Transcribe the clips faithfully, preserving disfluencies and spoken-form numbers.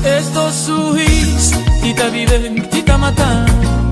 Este sorriso que tá vivendo, que tá matando.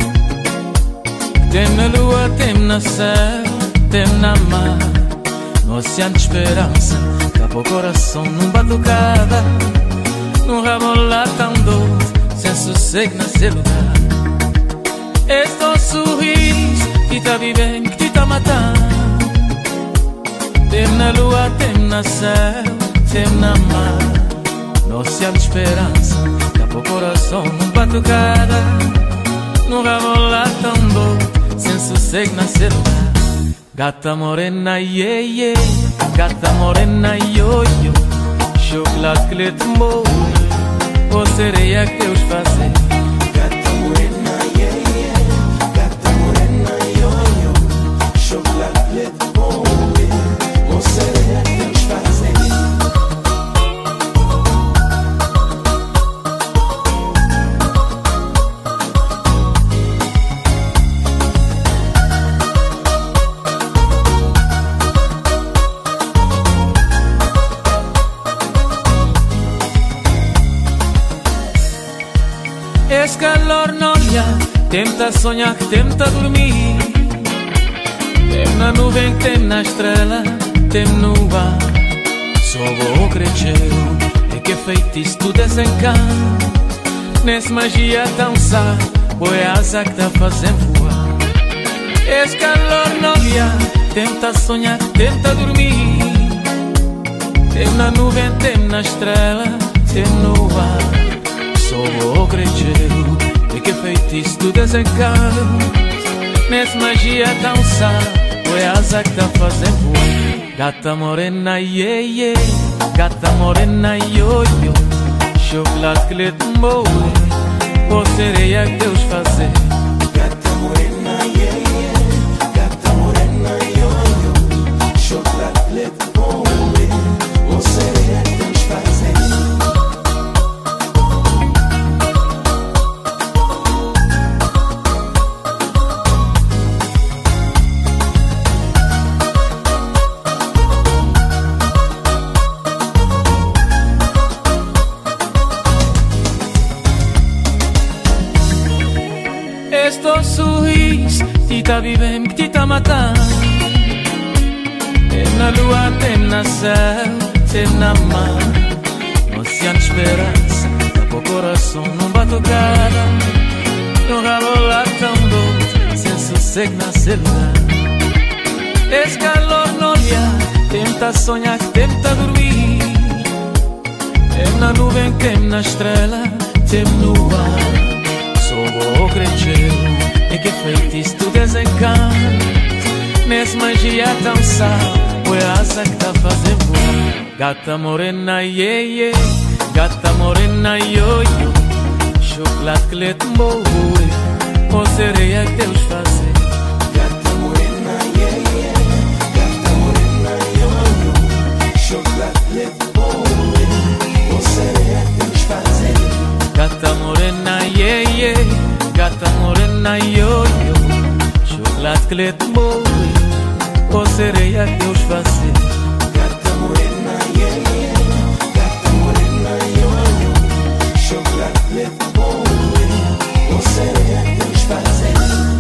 Tem na lua, tem na céu, tem na mar. No oceano de esperança, capa o coração num batucada. Num rebolar tão doce, sem sossego nesse lugar. Este sorriso que tá vivendo, que tá matando. Tem na lua, tem na céu, tem na mar. No oceano de esperança, capa o coração num batucada. Num rebolar tão doce, sem sossego nesse lugar. Gata morena, yeah, yeah. Gata morena, yo, yo. Chocolate que lhe tomou, ou sereia que Deus fazer. Gata morena, yeah, yeah. Gata morena, yo, yo. Chocolate que lhe tomou, ou sereia que Deus fazer. Esse calor não olha, tenta sonhar, tenta dormir. Tem na nuvem, tem na estrela, tem no ar. Só vou crescer, é que é feitiço do desencano. Nessa magia tão sá, foi a asa que tá fazendo voar. Esse calor não olha, tenta sonhar, tenta dormir. Tem na nuvem, tem na estrela, tem no ar. Só vou crescer, é que é feitiço do desencano. Nessa magia tão sá, foi a asa que tá fazendo voar. Gata morena, yeah, yeah. Gata morena, yo, yo. Chocolate que lhe tomou, ou sereia que Deus fazer. Gata morena, yeah, yeah. Gata morena, yo, yo. Chocolate que lhe tomou, ou sereia que Deus fazer. Este sorriso que tá vivendo, que tá matando. Tem na lua, tem na céu, tem na mar. No oceano de esperança, capa o coração num batucada. Num rebolar tão doce, sem sossego nesse lugar. Esse calor no olhar, tenta sonhar, tenta dormir. Tem na nuvem, tem na estrela, tem no ar. Só vou crescer, é que é feitiço do desencano. Nessa magia tão sá, foi a asa que tá fazendo voar. Gata morena, yeah, yeah. Gata morena, yo, yo. Chocolate que lhe tomou, ou sereia que Deus fazer. Gata morena, yeah, yeah. Gata morena, yo, yo. Chocolate que lhe tomou, ou sereia que Deus fazer. Gata morena, yeah, yeah. Gata morena, yo, yo. Chocolate que lhe tomou, ou sereia que Deus fazer. Gata morena, yeah, yeah. Gata morena, yo, yo. Chocolate que lhe tomou, ou sereia que Deus fazer.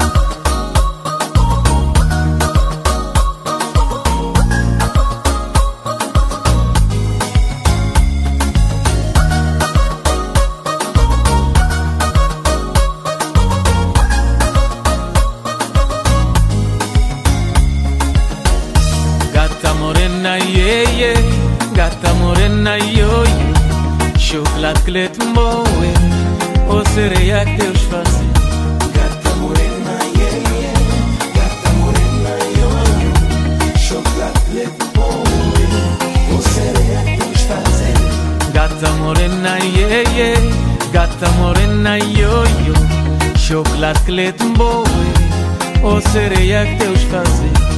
Gata morena, yeah, yeah. Gata morena, yo, yo. Chocolate que lhe tomou, ou sereia que Deus fazer. Gata morena, yeah, yeah. Gata morena, yo, yo. Chocolate que lhe tomou, ou sereia que Deus fazer. Gata morena, yeah, yeah. Gata morena, yo, yo. Chocolate que lhe tomou, ou sereia que Deus fazer.